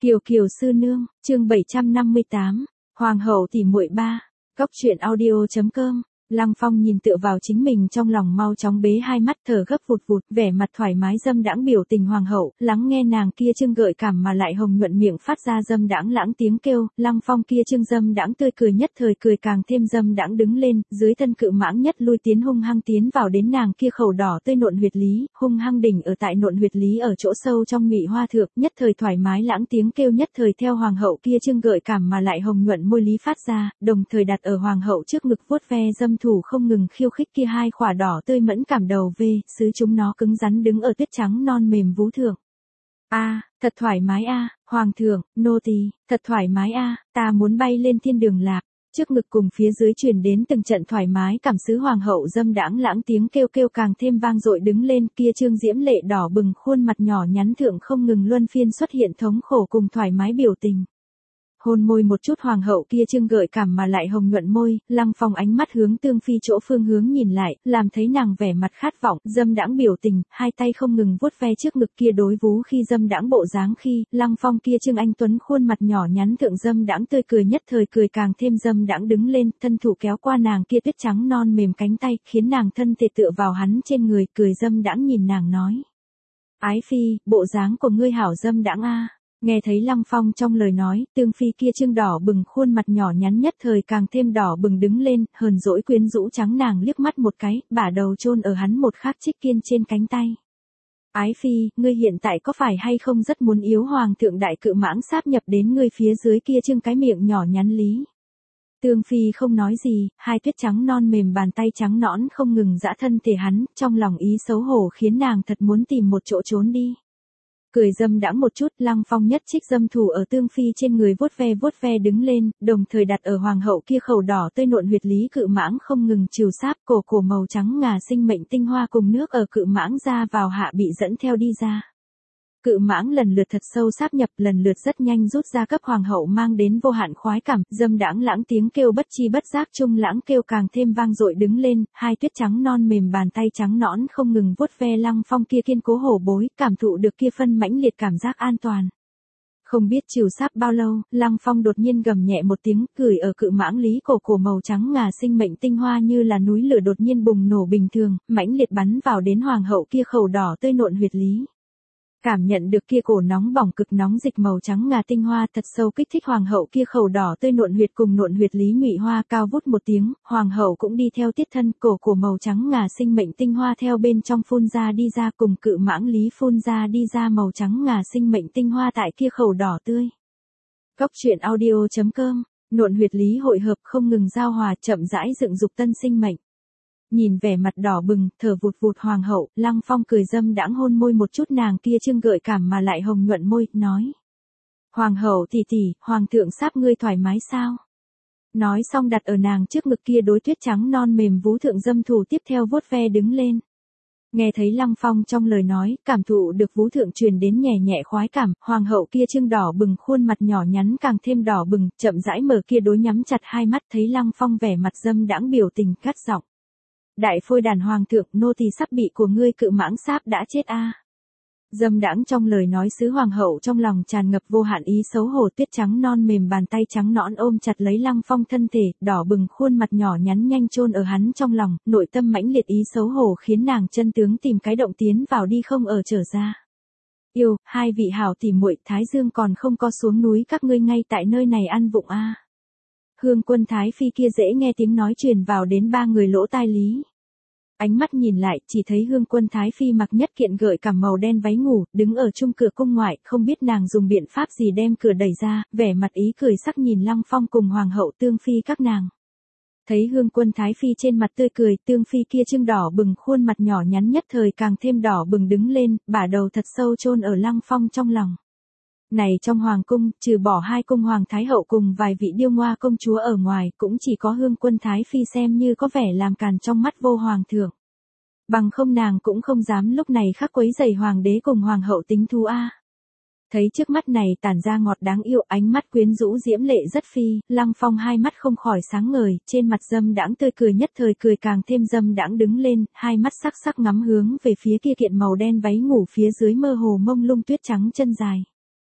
Kiều Kiều sư nương, chương 758, Hoàng hậu tỷ muội 3, Cóc truyện audio.com. Lăng Phong nhìn tựa vào chính mình trong lòng mau chóng bế hai mắt thở gấp vụt vụt, vẻ mặt thoải mái dâm đãng biểu tình hoàng hậu, lắng nghe nàng kia trưng gợi cảm mà lại hồng nhuận miệng phát ra dâm đãng lãng tiếng kêu, Lăng Phong kia trưng dâm đãng tươi cười nhất thời cười càng thêm dâm đãng đứng lên, dưới thân cự mãng nhất lui tiến hung hăng tiến vào đến nàng kia khẩu đỏ tươi nộn huyệt lý, hung hăng đỉnh ở tại nộn huyệt lý ở chỗ sâu trong mị hoa thượng, nhất thời thoải mái lãng tiếng kêu nhất thời theo hoàng hậu kia trưng gợi cảm mà lại hồng nhuận môi lý phát ra, đồng thời đặt ở hoàng hậu trước ngực vuốt ve dâm thủ không ngừng khiêu khích kia hai khỏa đỏ tươi mẫn cảm đầu về, xứ chúng nó cứng rắn đứng ở tuyết trắng non mềm vú thượng. Thật thoải mái hoàng thượng, nô tỳ, thật thoải mái ta muốn bay lên thiên đường lạc. Trước ngực cùng phía dưới truyền đến từng trận thoải mái cảm xứ hoàng hậu dâm đãng lãng tiếng kêu kêu càng thêm vang dội đứng lên, kia trương diễm lệ đỏ bừng khuôn mặt nhỏ nhắn thượng không ngừng luân phiên xuất hiện thống khổ cùng thoải mái biểu tình. Hôn môi một chút hoàng hậu kia trưng gợi cảm mà lại hồng nhuận môi, Lăng Phong ánh mắt hướng Tương Phi chỗ phương hướng nhìn lại, làm thấy nàng vẻ mặt khát vọng, dâm đãng biểu tình, hai tay không ngừng vuốt ve trước ngực kia đối vú khi dâm đãng bộ dáng khi, Lăng Phong kia trương anh tuấn khuôn mặt nhỏ nhắn thượng dâm đãng tươi cười nhất thời cười càng thêm dâm đãng đứng lên, thân thủ kéo qua nàng kia tuyết trắng non mềm cánh tay, khiến nàng thân thể tựa vào hắn trên người, cười dâm đãng nhìn nàng nói: "Ái phi, bộ dáng của ngươi hảo dâm đãng a." Nghe thấy Lăng Phong trong lời nói, Tương Phi kia trương đỏ bừng khuôn mặt nhỏ nhắn nhất thời càng thêm đỏ bừng đứng lên, hờn dỗi quyến rũ trắng nàng liếc mắt một cái, bả đầu chôn ở hắn một khắc trích kiên trên cánh tay. "Ái phi, ngươi hiện tại có phải hay không rất muốn yếu hoàng thượng đại cự mãng sáp nhập đến ngươi phía dưới kia trương cái miệng nhỏ nhắn lý?" Tương Phi không nói gì, hai tuyết trắng non mềm bàn tay trắng nõn không ngừng dã thân thể hắn, trong lòng ý xấu hổ khiến nàng thật muốn tìm một chỗ trốn đi. Cười dâm đãng một chút, Lăng Phong nhất trích dâm thủ ở Tương Phi trên người vuốt ve đứng lên, đồng thời đặt ở hoàng hậu kia khẩu đỏ tươi nộn huyệt lý cự mãng không ngừng chiều sáp, cổ màu trắng ngà sinh mệnh tinh hoa cùng nước ở cự mãng ra vào hạ bị dẫn theo đi ra. Cự mãng lần lượt thật sâu sáp nhập, lần lượt rất nhanh rút ra cấp hoàng hậu mang đến vô hạn khoái cảm, dâm đãng lãng tiếng kêu bất chi bất giác trung lãng kêu càng thêm vang dội đứng lên, hai tuyết trắng non mềm bàn tay trắng nõn không ngừng vuốt ve Lăng Phong kia kiên cố hổ bối, cảm thụ được kia phân mãnh liệt cảm giác an toàn. Không biết chiều sáp bao lâu, Lăng Phong đột nhiên gầm nhẹ một tiếng, cười ở cự mãng lý cổ màu trắng ngà sinh mệnh tinh hoa như là núi lửa đột nhiên bùng nổ bình thường, mãnh liệt bắn vào đến hoàng hậu kia khẩu đỏ tươi nộn huyệt lý. Cảm nhận được kia cổ nóng bỏng cực nóng dịch màu trắng ngà tinh hoa thật sâu kích thích hoàng hậu kia khẩu đỏ tươi nộn huyệt cùng nộn huyệt lý nhụy hoa cao vút một tiếng, hoàng hậu cũng đi theo tiết thân, cổ màu trắng ngà sinh mệnh tinh hoa theo bên trong phun ra đi ra cùng cự mãng lý phun ra đi ra màu trắng ngà sinh mệnh tinh hoa tại kia khẩu đỏ tươi. Cóc truyện audio.com, nộn huyệt lý hội hợp không ngừng giao hòa chậm rãi dựng dục tân sinh mệnh. Nhìn vẻ mặt đỏ bừng, thở vụt vụt hoàng hậu, Lăng Phong cười dâm đãng hôn môi một chút nàng kia trưng gợi cảm mà lại hồng nhuận môi, nói: "Hoàng hậu tỷ tỷ, hoàng thượng sáp ngươi thoải mái sao?" Nói xong đặt ở nàng trước ngực kia đối tuyết trắng non mềm vú thượng dâm thủ tiếp theo vuốt ve đứng lên. Nghe thấy Lăng Phong trong lời nói, cảm thụ được vú thượng truyền đến nhẹ nhẹ khoái cảm, hoàng hậu kia trương đỏ bừng khuôn mặt nhỏ nhắn càng thêm đỏ bừng, chậm rãi mở kia đối nhắm chặt hai mắt thấy Lăng Phong vẻ mặt dâm đãng biểu tình cắt giọng: "Đại phôi đàn hoàng thượng, nô tỳ sắp bị của ngươi cự mãng sáp đã chết a." Dâm đãng trong lời nói sứ hoàng hậu trong lòng tràn ngập vô hạn ý xấu hổ, tuyết trắng non mềm bàn tay trắng nõn ôm chặt lấy Lăng Phong thân thể, đỏ bừng khuôn mặt nhỏ nhắn nhanh chôn ở hắn trong lòng, nội tâm mãnh liệt ý xấu hổ khiến nàng chân tướng tìm cái động tiến vào đi không ở trở ra. "Yêu, hai vị hảo tỉ muội, Thái Dương còn không có xuống núi các ngươi ngay tại nơi này ăn vụng a." Hương Quân Thái Phi kia dễ nghe tiếng nói truyền vào đến ba người lỗ tai lý. Ánh mắt nhìn lại, chỉ thấy Hương Quân Thái Phi mặc nhất kiện gợi cảm màu đen váy ngủ, đứng ở chung cửa cung ngoại, không biết nàng dùng biện pháp gì đem cửa đẩy ra, vẻ mặt ý cười sắc nhìn Lăng Phong cùng hoàng hậu Tương Phi các nàng. Thấy Hương Quân Thái Phi trên mặt tươi cười, Tương Phi kia trưng đỏ bừng khuôn mặt nhỏ nhắn nhất thời càng thêm đỏ bừng đứng lên, bả đầu thật sâu chôn ở Lăng Phong trong lòng. Này trong hoàng cung, trừ bỏ hai cung hoàng thái hậu cùng vài vị điêu ngoa công chúa ở ngoài, cũng chỉ có Hương Quân Thái Phi xem như có vẻ làm càn trong mắt vô hoàng thượng. Bằng không nàng cũng không dám lúc này khắc quấy rầy hoàng đế cùng hoàng hậu tính thú a. Thấy trước mắt này tản ra ngọt đáng yêu, ánh mắt quyến rũ diễm lệ rất phi, Lăng Phong hai mắt không khỏi sáng ngời, trên mặt dâm đãng tươi cười nhất thời cười càng thêm dâm đãng đứng lên, hai mắt sắc sắc ngắm hướng về phía kia kiện màu đen váy ngủ phía dưới mơ hồ mông lung tuyết trắng chân dài.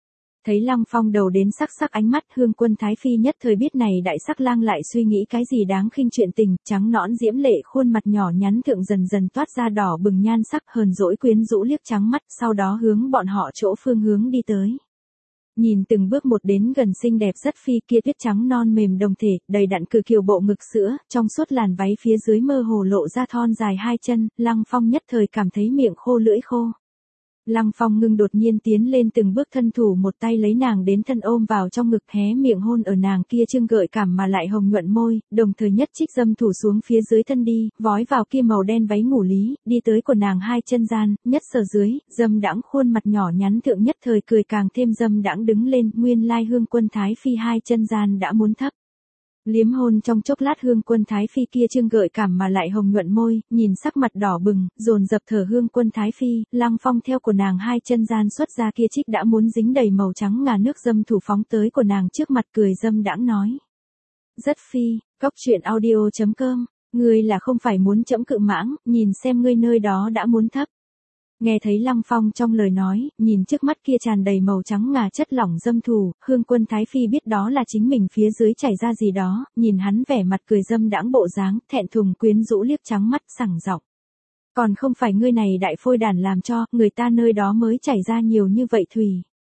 Thấy Lăng Phong đầu đến sắc sắc ánh mắt, Hương Quân Thái Phi nhất thời biết này đại sắc lang lại suy nghĩ cái gì đáng khinh chuyện tình, trắng nõn diễm lệ khuôn mặt nhỏ nhắn thượng dần dần toát ra đỏ bừng nhan sắc, hờn dỗi quyến rũ liếc trắng mắt, sau đó hướng bọn họ chỗ phương hướng đi tới. Nhìn từng bước một đến gần xinh đẹp rất phi kia tuyết trắng non mềm đồng thể, đầy đặn cử kiều bộ ngực sữa, trong suốt làn váy phía dưới mơ hồ lộ ra thon dài hai chân, Lăng Phong nhất thời cảm thấy miệng khô lưỡi khô. Lăng Phong ngưng đột nhiên tiến lên từng bước thân thủ một tay lấy nàng đến thân ôm vào trong ngực hé miệng hôn ở nàng kia trương gợi cảm mà lại hồng nhuận môi, đồng thời nhất trích dâm thủ xuống phía dưới thân đi, vói vào kia màu đen váy ngủ lý, đi tới của nàng hai chân gian, nhất sờ dưới, dâm đãng khuôn mặt nhỏ nhắn thượng nhất thời cười càng thêm dâm đãng đứng lên, nguyên lai Hương Quân Thái Phi hai chân gian đã muốn thấp. Liếm hôn trong chốc lát Hương Quân Thái Phi kia trương gợi cảm mà lại hồng nhuận môi, nhìn sắc mặt đỏ bừng, dồn dập thở Hương Quân Thái Phi, Lăng Phong theo của nàng hai chân gian xuất ra kia trích đã muốn dính đầy màu trắng ngà nước dâm thủ phóng tới của nàng trước mặt cười dâm đãng nói. Rất phi, cóc truyện audio.com, ngươi là không phải muốn trẫm cự mãng, nhìn xem ngươi nơi đó đã muốn thấp. Nghe thấy Lăng Phong trong lời nói, nhìn trước mắt kia tràn đầy màu trắng ngà chất lỏng dâm thủ, Hương Quân Thái Phi biết đó là chính mình phía dưới chảy ra gì đó, nhìn hắn vẻ mặt cười dâm đãng bộ dáng, thẹn thùng quyến rũ liếc trắng mắt sẳng giọng. Còn không phải ngươi này đại phôi đàn làm cho, người ta nơi đó mới chảy ra nhiều như vậy thùy.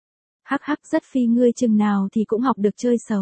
Hắc hắc rất phi ngươi chừng nào thì cũng học được chơi xấu.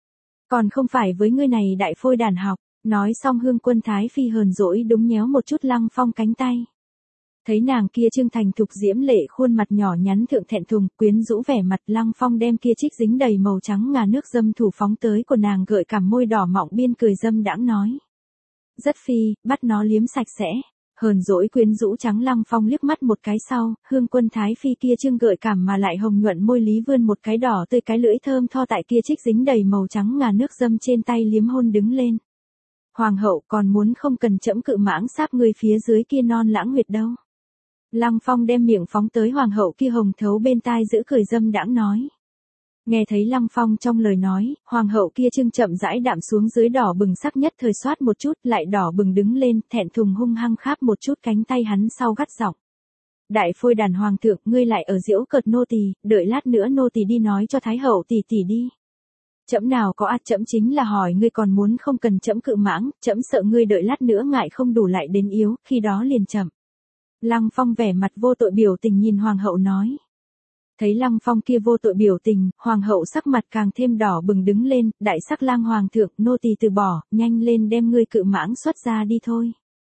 Còn không phải với ngươi này đại phôi đàn học, nói xong Hương Quân Thái Phi hờn dỗi đúng nhéo một chút Lăng Phong cánh tay. Thấy nàng kia trương thành thục diễm lệ khuôn mặt nhỏ nhắn thượng thẹn thùng, quyến rũ vẻ mặt Lăng Phong đem kia trích dính đầy màu trắng ngà nước dâm thủ phóng tới của nàng gợi cảm môi đỏ mọng biên cười dâm đãng nói. Rất phi, bắt nó liếm sạch sẽ. Hờn dỗi quyến rũ trắng Lăng Phong liếc mắt một cái sau, Hương Quân Thái Phi kia trương gợi cảm mà lại hồng nhuận môi lý vươn một cái đỏ tươi cái lưỡi thơm tho tại kia trích dính đầy màu trắng ngà nước dâm trên tay liếm hôn đứng lên. Hoàng hậu còn muốn không cần trẫm cự mãng sáp người phía dưới kia non lãng nguyệt đâu. Lăng Phong đem miệng phóng tới hoàng hậu kia hồng thấu bên tai giữ cười dâm đãng nói. Nghe thấy Lăng Phong trong lời nói, hoàng hậu kia trưng chậm rãi đạm xuống dưới đỏ bừng sắc nhất thời soát một chút lại đỏ bừng đứng lên, thẹn thùng hung hăng kháp một chút cánh tay hắn sau gắt giọng. Đại phôi đàn hoàng thượng, ngươi lại ở giễu cợt nô tỳ, đợi lát nữa nô tỳ đi nói cho thái hậu tỷ tỷ đi. Trẫm nào có trẫm chính là hỏi ngươi còn muốn không cần trẫm cự mãng, trẫm sợ ngươi đợi lát nữa ngại không đủ lại đến yếu, khi đó liền chậm. Lăng Phong vẻ mặt vô tội biểu tình nhìn hoàng hậu nói. Thấy Lăng Phong kia vô tội biểu tình, hoàng hậu sắc mặt càng thêm đỏ bừng đứng lên, đại sắc lang hoàng thượng, nô tỳ từ bỏ, nhanh lên đem ngươi cự mãng xuất ra đi thôi.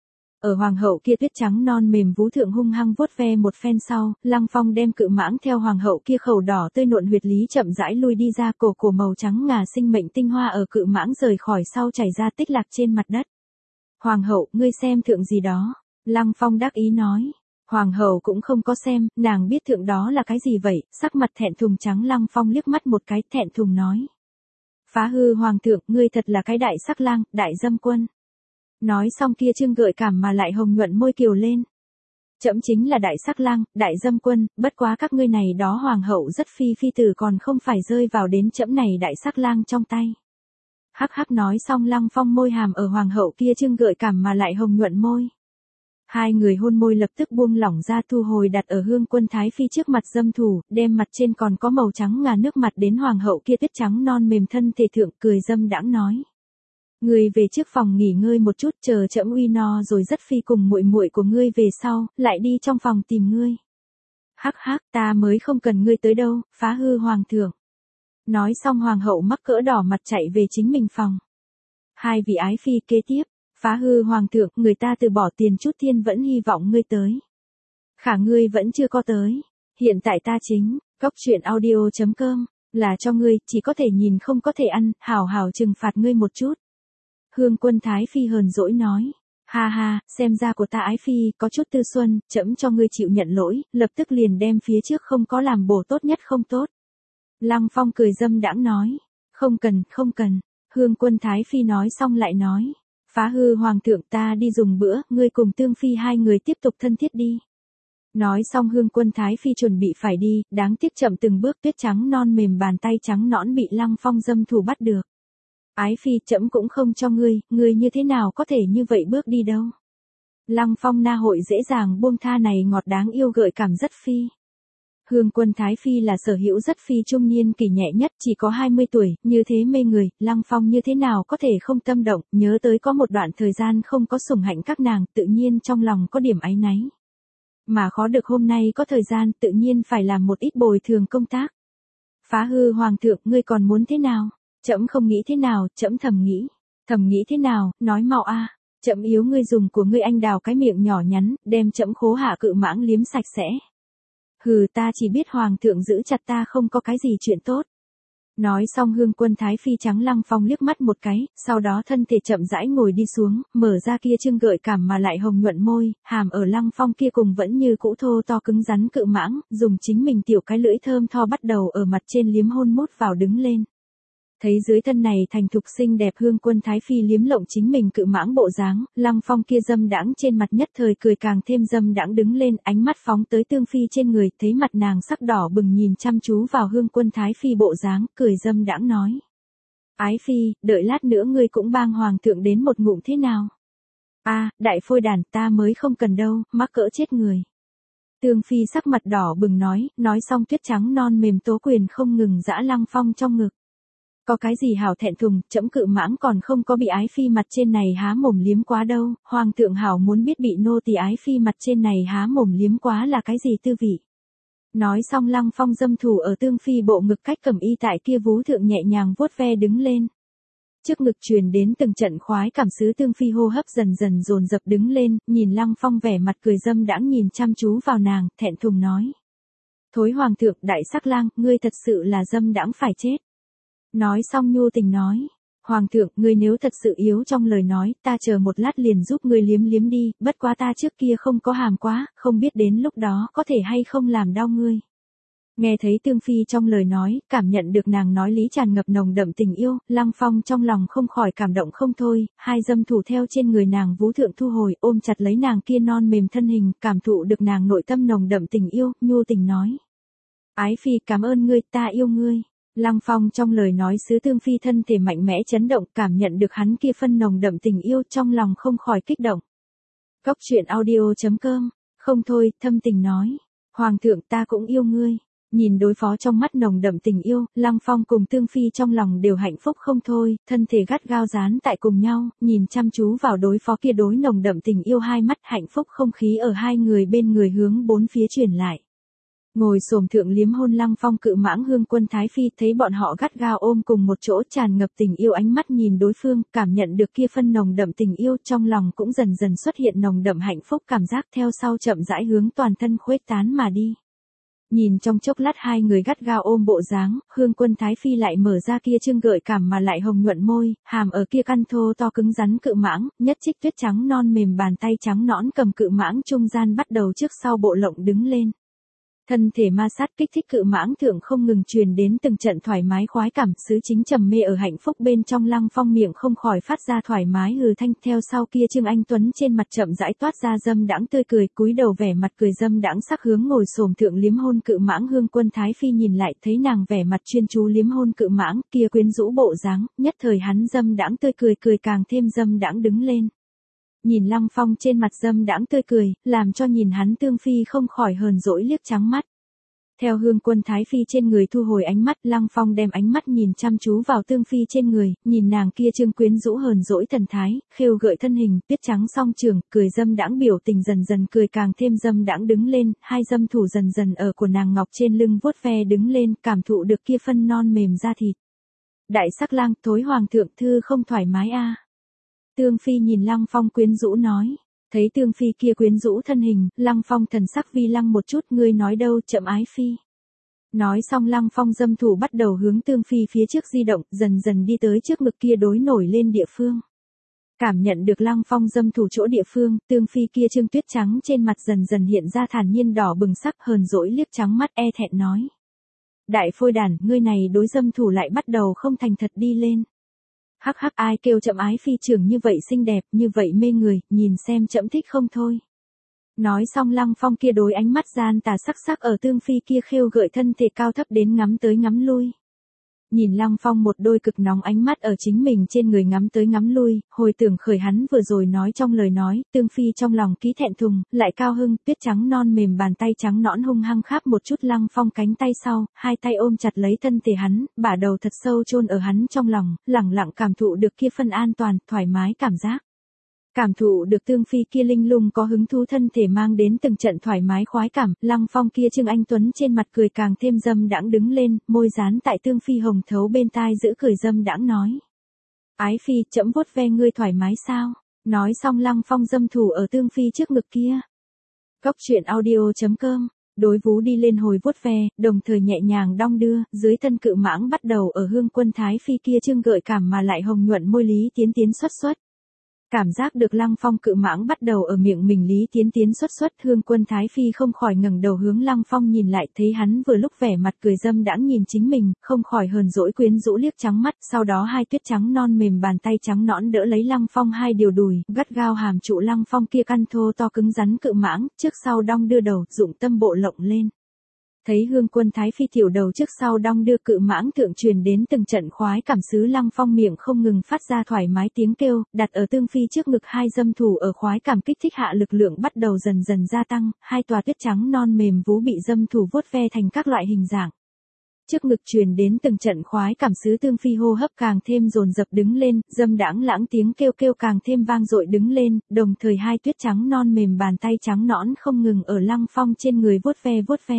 Ở hoàng hậu kia tuyết trắng non mềm vú thượng hung hăng vuốt ve một phen sau, Lăng Phong đem cự mãng theo hoàng hậu kia khẩu đỏ tươi nộn huyệt lý chậm rãi lui đi ra, cổ của màu trắng ngà sinh mệnh tinh hoa ở cự mãng rời khỏi sau chảy ra tích lạc trên mặt đất. Hoàng hậu, ngươi xem thượng gì đó? Lăng Phong đắc ý nói. Hoàng hậu cũng không có xem, nàng biết thượng đó là cái gì vậy, sắc mặt thẹn thùng trắng Lăng Phong liếc mắt một cái thẹn thùng nói. Phá hư hoàng thượng, ngươi thật là cái đại sắc lang, đại dâm quân. Nói xong kia trương gợi cảm mà lại hồng nhuận môi kiều lên. Trẫm chính là đại sắc lang, đại dâm quân, bất quá các ngươi này đó hoàng hậu rất phi phi tử còn không phải rơi vào đến trẫm này đại sắc lang trong tay. Hắc hắc nói xong Lăng Phong môi hàm ở hoàng hậu kia trương gợi cảm mà lại hồng nhuận môi. Hai người hôn môi lập tức buông lỏng ra thu hồi đặt ở Hương Quân Thái Phi trước mặt dâm thủ, đem mặt trên còn có màu trắng ngà nước mặt đến hoàng hậu kia tuyết trắng non mềm thân thể thượng cười dâm đãng nói. Ngươi về trước phòng nghỉ ngơi một chút chờ trẫm uy no rồi rất phi cùng muội muội của ngươi về sau, lại đi trong phòng tìm ngươi. Hắc hắc ta mới không cần ngươi tới đâu, phá hư hoàng thượng. Nói xong hoàng hậu mắc cỡ đỏ mặt chạy về chính mình phòng. Hai vị ái phi kế tiếp. Phá hư hoàng thượng, người ta từ bỏ tiền chút thiên vẫn hy vọng ngươi tới. Khả ngươi vẫn chưa có tới. Hiện tại ta chính, cóc truyện audio.com, là cho ngươi, chỉ có thể nhìn không có thể ăn, hảo hảo trừng phạt ngươi một chút. Hương Quân Thái Phi hờn dỗi nói. Ha ha, xem ra của ta ái phi, có chút tư xuân, trẫm cho ngươi chịu nhận lỗi, lập tức liền đem phía trước không có làm bổ tốt nhất không tốt. Lăng Phong cười dâm đãng nói. Không cần, không cần. Hương Quân Thái Phi nói xong lại nói. Phá hư hoàng thượng ta đi dùng bữa, ngươi cùng Tương Phi hai người tiếp tục thân thiết đi. Nói xong Hương Quân Thái Phi chuẩn bị phải đi, đáng tiếc chậm từng bước tuyết trắng non mềm bàn tay trắng nõn bị Lăng Phong dâm thủ bắt được. Ái phi trẫm cũng không cho ngươi như thế nào có thể như vậy bước đi đâu. Lăng Phong na hội dễ dàng buông tha này ngọt đáng yêu gợi cảm rất phi. Hương Quân Thái Phi là sở hữu rất phi trung niên kỳ nhẹ nhất, chỉ có 20 tuổi, như thế mê người, Lăng Phong như thế nào có thể không tâm động, nhớ tới có một đoạn thời gian không có sủng hạnh các nàng, tự nhiên trong lòng có điểm áy náy. Mà khó được hôm nay có thời gian, tự nhiên phải làm một ít bồi thường công tác. Phá hư hoàng thượng, ngươi còn muốn thế nào? Trẫm không nghĩ thế nào, trẫm thầm nghĩ thế nào, nói mau a. Trẫm yếu ngươi dùng của ngươi anh đào cái miệng nhỏ nhắn, đem trẫm khố hạ cự mãng liếm sạch sẽ. Hừ, ta chỉ biết hoàng thượng giữ chặt ta không có cái gì chuyện tốt. Nói xong Hương Quân Thái Phi trắng Lăng Phong liếc mắt một cái, sau đó thân thể chậm rãi ngồi đi xuống, mở ra kia trương gợi cảm mà lại hồng nhuận môi, hàm ở Lăng Phong kia cùng vẫn như cũ thô to cứng rắn cự mãng, dùng chính mình tiểu cái lưỡi thơm tho bắt đầu ở mặt trên liếm hôn mút vào đứng lên. Thấy dưới thân này thành thục xinh đẹp Hương Quân Thái Phi liếm lộng chính mình cự mãng bộ dáng, Lăng Phong kia dâm đãng trên mặt nhất thời cười càng thêm dâm đãng đứng lên, ánh mắt phóng tới Tương Phi trên người, thấy mặt nàng sắc đỏ bừng nhìn chăm chú vào Hương Quân Thái Phi bộ dáng, cười dâm đãng nói. Ái Phi, đợi lát nữa ngươi cũng bang hoàng thượng đến một ngụm thế nào? A, đại phôi đàn, ta mới không cần đâu, mắc cỡ chết người. Tương Phi sắc mặt đỏ bừng nói xong tuyết trắng non mềm tố quyền không ngừng dã Lăng Phong trong ngực. Có cái gì hảo thẹn thùng, trẫm cự mãng còn không có bị ái phi mặt trên này há mồm liếm quá đâu, hoàng thượng hảo muốn biết bị nô tỳ ái phi mặt trên này há mồm liếm quá là cái gì tư vị. Nói xong Lăng Phong dâm thủ ở Tương Phi bộ ngực cách cẩm y tại kia vú thượng nhẹ nhàng vuốt ve đứng lên. Trước ngực truyền đến từng trận khoái cảm xứ Tương Phi hô hấp dần dần dồn dập đứng lên, nhìn Lăng Phong vẻ mặt cười dâm đãng nhìn chăm chú vào nàng, thẹn thùng nói. Thối hoàng thượng, đại sắc lang, ngươi thật sự là dâm đãng phải chết. Nói xong nhu tình nói, hoàng thượng, ngươi nếu thật sự yếu trong lời nói, ta chờ một lát liền giúp ngươi liếm liếm đi, bất quá ta trước kia không có hàm quá, không biết đến lúc đó có thể hay không làm đau ngươi. Nghe thấy Tương Phi trong lời nói, cảm nhận được nàng nói lý tràn ngập nồng đậm tình yêu, Lăng Phong trong lòng không khỏi cảm động không thôi, hai dâm thủ theo trên người nàng vú thượng thu hồi, ôm chặt lấy nàng kia non mềm thân hình, cảm thụ được nàng nội tâm nồng đậm tình yêu, nhu tình nói. Ái Phi, cảm ơn ngươi, ta yêu ngươi. Lăng Phong trong lời nói sứ Tương Phi thân thể mạnh mẽ chấn động, cảm nhận được hắn kia phân nồng đậm tình yêu trong lòng không khỏi kích động. Góc truyện audio.com, không thôi, thâm tình nói. Hoàng thượng, ta cũng yêu ngươi. Nhìn đối phó trong mắt nồng đậm tình yêu, Lăng Phong cùng Tương Phi trong lòng đều hạnh phúc không thôi, thân thể gắt gao dán tại cùng nhau, nhìn chăm chú vào đối phó kia đối nồng đậm tình yêu hai mắt hạnh phúc không khí ở hai người bên người hướng bốn phía truyền lại. Ngồi xổm thượng liếm hôn Lăng Phong cự mãng Hương Quân Thái Phi thấy bọn họ gắt gao ôm cùng một chỗ tràn ngập tình yêu ánh mắt nhìn đối phương, cảm nhận được kia phân nồng đậm tình yêu trong lòng cũng dần dần xuất hiện nồng đậm hạnh phúc cảm giác theo sau chậm rãi hướng toàn thân khuếch tán mà đi. Nhìn trong chốc lát hai người gắt gao ôm bộ dáng, Hương Quân Thái Phi lại mở ra kia trương gợi cảm mà lại hồng nhuận môi, hàm ở kia căn thô to cứng rắn cự mãng, nhất trích tuyết trắng non mềm bàn tay trắng nõn cầm cự mãng trung gian bắt đầu trước sau bộ lộng đứng lên. Thân thể ma sát kích thích cự mãng thượng không ngừng truyền đến từng trận thoải mái khoái cảm, sứ chính trầm mê ở hạnh phúc bên trong Lăng Phong miệng không khỏi phát ra thoải mái hừ thanh, theo sau kia Trương Anh Tuấn trên mặt chậm rãi toát ra dâm đãng tươi cười, cúi đầu vẻ mặt cười dâm đãng sắc hướng ngồi xổm thượng liếm hôn cự mãng Hương Quân Thái Phi nhìn lại thấy nàng vẻ mặt chuyên chú liếm hôn cự mãng, kia quyến rũ bộ dáng, nhất thời hắn dâm đãng tươi cười cười càng thêm dâm đãng đứng lên. Nhìn Lăng Phong trên mặt dâm đãng tươi cười, làm cho nhìn hắn Tương Phi không khỏi hờn dỗi liếc trắng mắt. Theo Hương Quân Thái Phi trên người thu hồi ánh mắt, Lăng Phong đem ánh mắt nhìn chăm chú vào Tương Phi trên người, nhìn nàng kia trương quyến rũ hờn dỗi thần thái, khêu gợi thân hình, tuyết trắng song trường, cười dâm đãng biểu tình dần dần cười càng thêm dâm đãng đứng lên, hai dâm thủ dần dần ở của nàng ngọc trên lưng vuốt ve đứng lên, cảm thụ được kia phân non mềm da thịt. Đại sắc lang, thối hoàng thượng thư không thoải mái a. Tương Phi nhìn Lăng Phong quyến rũ nói. Thấy Tương Phi kia quyến rũ thân hình, Lăng Phong thần sắc vi lăng một chút, ngươi nói đâu, chậm ái phi. Nói xong Lăng Phong dâm thủ bắt đầu hướng Tương Phi phía trước di động, dần dần đi tới trước ngực kia đối nổi lên địa phương. Cảm nhận được Lăng Phong dâm thủ chỗ địa phương, Tương Phi kia trương tuyết trắng trên mặt dần dần hiện ra thản nhiên đỏ bừng sắc, hờn dỗi liếc trắng mắt e thẹn nói. Đại phôi đàn, ngươi này đối dâm thủ lại bắt đầu không thành thật đi lên. Hắc hắc, ai kêu chậm ái phi trưởng như vậy xinh đẹp, như vậy mê người, nhìn xem chậm thích không thôi. Nói xong Lăng Phong kia đối ánh mắt gian tà sắc sắc ở Tương Phi kia khêu gợi thân thể cao thấp đến ngắm tới ngắm lui. Nhìn Lăng Phong một đôi cực nóng ánh mắt ở chính mình trên người ngắm tới ngắm lui, hồi tưởng khởi hắn vừa rồi nói trong lời nói, Tương Phi trong lòng ký thẹn thùng, lại cao hưng, tuyết trắng non mềm bàn tay trắng nõn hung hăng kháp một chút Lăng Phong cánh tay sau, hai tay ôm chặt lấy thân thể hắn, bả đầu thật sâu chôn ở hắn trong lòng, lẳng lặng cảm thụ được kia phân an toàn, thoải mái cảm giác. Cảm thụ được Tương Phi kia linh lung có hứng thú thân thể mang đến từng trận thoải mái khoái cảm, Lăng Phong kia Trương Anh Tuấn trên mặt cười càng thêm dâm đãng đứng lên, môi dán tại Tương Phi hồng thấu bên tai giữ cười dâm đãng nói. Ái Phi, trẫm vuốt ve ngươi thoải mái sao? Nói xong Lăng Phong dâm thủ ở Tương Phi trước ngực kia. Cốc truyện audio.com, đối vú đi lên hồi vuốt ve, đồng thời nhẹ nhàng đong đưa, dưới thân cự mãng bắt đầu ở Hương Quân Thái Phi kia trương gợi cảm mà lại hồng nhuận môi Lý Tiến Tiến xuất xuất. Cảm giác được Lăng Phong cự mãng bắt đầu ở miệng mình Lý Tiến Tiến xuất xuất, Hương Quân Thái Phi không khỏi ngẩng đầu hướng Lăng Phong nhìn lại, thấy hắn vừa lúc vẻ mặt cười dâm đãng nhìn chính mình, không khỏi hờn dỗi quyến rũ liếc trắng mắt, sau đó hai tuyết trắng non mềm bàn tay trắng nõn đỡ lấy Lăng Phong hai điều đùi, gắt gao hàm trụ Lăng Phong kia căn thô to cứng rắn cự mãng, trước sau đong đưa đầu, dụng tâm bộ lộng lên. Thấy Hương Quân Thái Phi tiểu đầu trước sau đong đưa cự mãng thượng truyền đến từng trận khoái cảm xứ Lăng Phong miệng không ngừng phát ra thoải mái tiếng kêu, đặt ở Tương Phi trước ngực hai dâm thủ ở khoái cảm kích thích hạ lực lượng bắt đầu dần dần gia tăng, hai tòa tuyết trắng non mềm vú bị dâm thủ vuốt ve thành các loại hình dạng. Trước ngực truyền đến từng trận khoái cảm xứ Tương Phi hô hấp càng thêm dồn dập đứng lên, dâm đãng lãng tiếng kêu kêu càng thêm vang dội đứng lên, đồng thời hai tuyết trắng non mềm bàn tay trắng nõn không ngừng ở Lăng Phong trên người vuốt ve vuốt ve.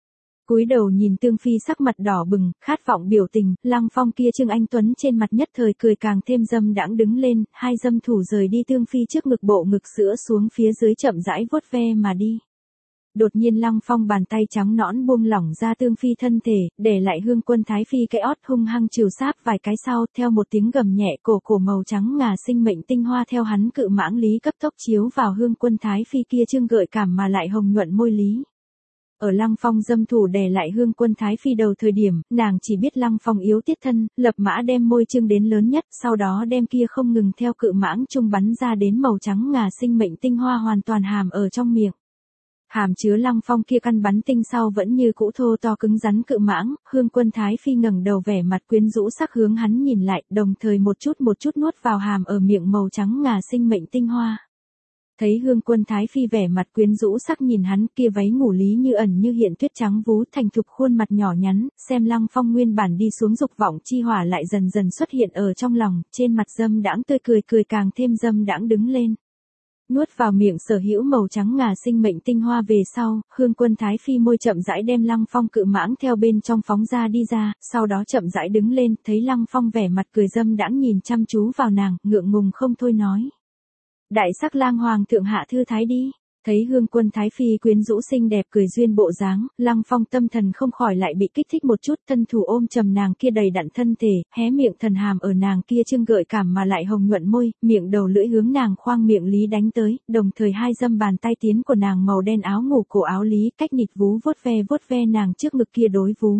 Cúi đầu nhìn Tương Phi sắc mặt đỏ bừng, khát vọng biểu tình, Lăng Phong kia Trương Anh Tuấn trên mặt nhất thời cười càng thêm dâm đãng đứng lên, hai dâm thủ rời đi Tương Phi trước ngực bộ ngực sữa xuống phía dưới chậm rãi vuốt ve mà đi. Đột nhiên Lăng Phong bàn tay trắng nõn buông lỏng ra Tương Phi thân thể, để lại Hương Quân Thái Phi cái ót hung hăng trìu sáp vài cái sau, theo một tiếng gầm nhẹ cổ màu trắng ngà sinh mệnh tinh hoa theo hắn cự mãng lý cấp tốc chiếu vào Hương Quân Thái Phi kia trương gợi cảm mà lại hồng nhuận môi Lý. Ở Lăng Phong dâm thủ đè lại Hương Quân Thái Phi đầu thời điểm, nàng chỉ biết Lăng Phong yếu tiết thân, lập mã đem môi trương đến lớn nhất, sau đó đem kia không ngừng theo cự mãng trung bắn ra đến màu trắng ngà sinh mệnh tinh hoa hoàn toàn hàm ở trong miệng. Hàm chứa Lăng Phong kia căn bắn tinh sau vẫn như cũ thô to cứng rắn cự mãng, Hương Quân Thái Phi ngẩng đầu vẻ mặt quyến rũ sắc hướng hắn nhìn lại, đồng thời một chút nuốt vào hàm ở miệng màu trắng ngà sinh mệnh tinh hoa. Thấy Hương Quân Thái Phi vẻ mặt quyến rũ sắc nhìn hắn, kia váy ngủ Lý như ẩn như hiện tuyết trắng vú thành thục khuôn mặt nhỏ nhắn, xem Lăng Phong nguyên bản đi xuống dục vọng chi hỏa lại dần dần xuất hiện ở trong lòng, trên mặt dâm đãng tươi cười càng thêm dâm đãng đứng lên. Nuốt vào miệng sở hữu màu trắng ngà sinh mệnh tinh hoa về sau, Hương Quân Thái Phi môi chậm rãi đem Lăng Phong cự mãng theo bên trong phóng ra đi ra, sau đó chậm rãi đứng lên, thấy Lăng Phong vẻ mặt cười dâm đãng nhìn chăm chú vào nàng, ngượng ngùng không thôi nói. Đại sắc lang hoàng thượng hạ thư thái đi. Thấy Hương Quân Thái Phi quyến rũ xinh đẹp cười duyên bộ dáng, Lăng Phong tâm thần không khỏi lại bị kích thích một chút, thân thủ ôm trầm nàng kia đầy đặn thân thể, hé miệng thần hàm ở nàng kia trương gợi cảm mà lại hồng nhuận môi, miệng đầu lưỡi hướng nàng khoang miệng Lý đánh tới, đồng thời hai dâm bàn tay tiến của nàng màu đen áo ngủ cổ áo Lý cách nịt vú vuốt ve nàng trước ngực kia đối vú.